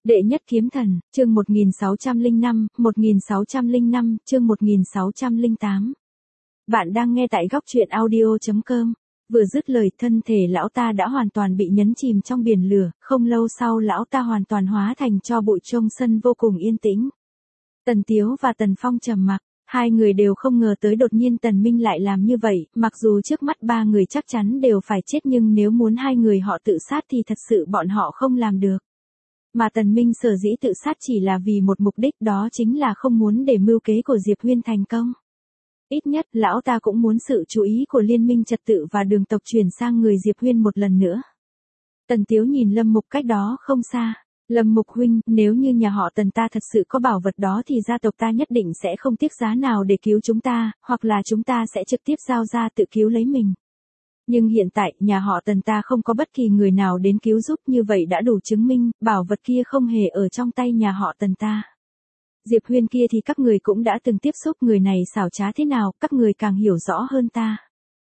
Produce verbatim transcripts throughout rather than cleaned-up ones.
Đệ nhất kiếm thần, chương một nghìn sáu trăm lẻ năm, một nghìn sáu trăm lẻ năm, chương một nghìn sáu trăm lẻ tám. Bạn đang nghe tại góc truyện audio chấm com. Vừa dứt lời, thân thể lão ta đã hoàn toàn bị nhấn chìm trong biển lửa, không lâu sau lão ta hoàn toàn hóa thành tro bụi, trông sân vô cùng yên tĩnh. Tần Tiếu và Tần Phong trầm mặc, hai người đều không ngờ tới đột nhiên Tần Minh lại làm như vậy, mặc dù trước mắt ba người chắc chắn đều phải chết nhưng nếu muốn hai người họ tự sát thì thật sự bọn họ không làm được. Mà Tần Minh sở dĩ tự sát chỉ là vì một mục đích, đó chính là không muốn để mưu kế của Diệp Huyên thành công. Ít nhất, lão ta cũng muốn sự chú ý của liên minh trật tự và đường tộc chuyển sang người Diệp Huyên một lần nữa. Tần Tiếu nhìn Lâm Mục cách đó không xa. Lâm Mục huynh, nếu như nhà họ Tần ta thật sự có bảo vật đó thì gia tộc ta nhất định sẽ không tiếc giá nào để cứu chúng ta, hoặc là chúng ta sẽ trực tiếp giao ra tự cứu lấy mình. Nhưng hiện tại, nhà họ Tần ta không có bất kỳ người nào đến cứu giúp, như vậy đã đủ chứng minh, bảo vật kia không hề ở trong tay nhà họ Tần ta. Diệp Huyên kia thì các người cũng đã từng tiếp xúc, người này xảo trá thế nào, các người càng hiểu rõ hơn ta.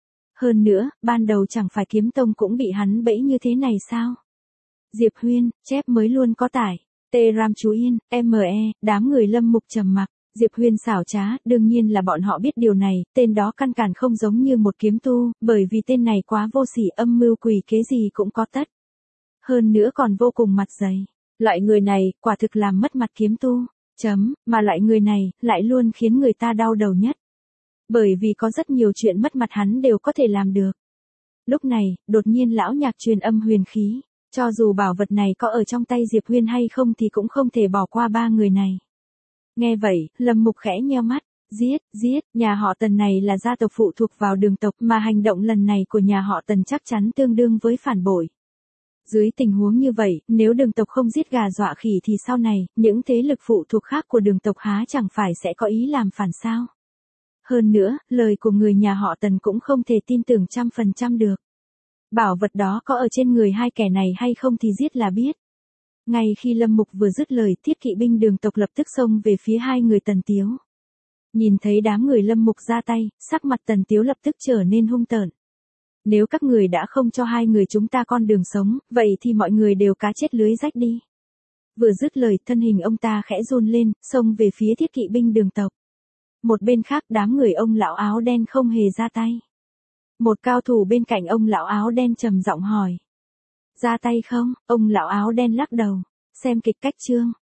Hơn nữa, ban đầu chẳng phải Kiếm Tông cũng bị hắn bẫy như thế này sao? Diệp Huyên, chép mới luôn có tải. Tê Ram chú Yên, em e, đám người Lâm Mục trầm mặc. Diệp Huyên xảo trá, đương nhiên là bọn họ biết điều này, tên đó căn cản không giống như một kiếm tu, bởi vì tên này quá vô sỉ, âm mưu quỷ kế gì cũng có tất. Hơn nữa còn vô cùng mặt dày. Loại người này, quả thực làm mất mặt kiếm tu. Chấm, mà loại người này, lại luôn khiến người ta đau đầu nhất. Bởi vì có rất nhiều chuyện mất mặt hắn đều có thể làm được. Lúc này, đột nhiên lão nhạc truyền âm huyền khí. Cho dù bảo vật này có ở trong tay Diệp Huyên hay không thì cũng không thể bỏ qua ba người này. Nghe vậy, Lâm Mục khẽ nheo mắt, giết, giết, nhà họ Tần này là gia tộc phụ thuộc vào đường tộc mà hành động lần này của nhà họ Tần chắc chắn tương đương với phản bội. Dưới tình huống như vậy, nếu đường tộc không giết gà dọa khỉ thì sau này, những thế lực phụ thuộc khác của đường tộc há chẳng phải sẽ có ý làm phản sao? Hơn nữa, lời của người nhà họ Tần cũng không thể tin tưởng trăm phần trăm được. Bảo vật đó có ở trên người hai kẻ này hay không thì giết là biết. Ngay khi Lâm Mục vừa dứt lời, thiết kỵ binh đường tộc lập tức xông về phía hai người Tần Tiếu. Nhìn thấy đám người Lâm Mục ra tay, sắc mặt Tần Tiếu lập tức trở nên hung tợn. Nếu các người đã không cho hai người chúng ta con đường sống, vậy thì mọi người đều cá chết lưới rách đi. Vừa dứt lời, thân hình ông ta khẽ run lên, xông về phía thiết kỵ binh đường tộc. Một bên khác, đám người ông lão áo đen không hề ra tay. Một cao thủ bên cạnh ông lão áo đen trầm giọng hỏi. Ra tay không? Ông lão áo đen lắc đầu. Xem kịch cách chương.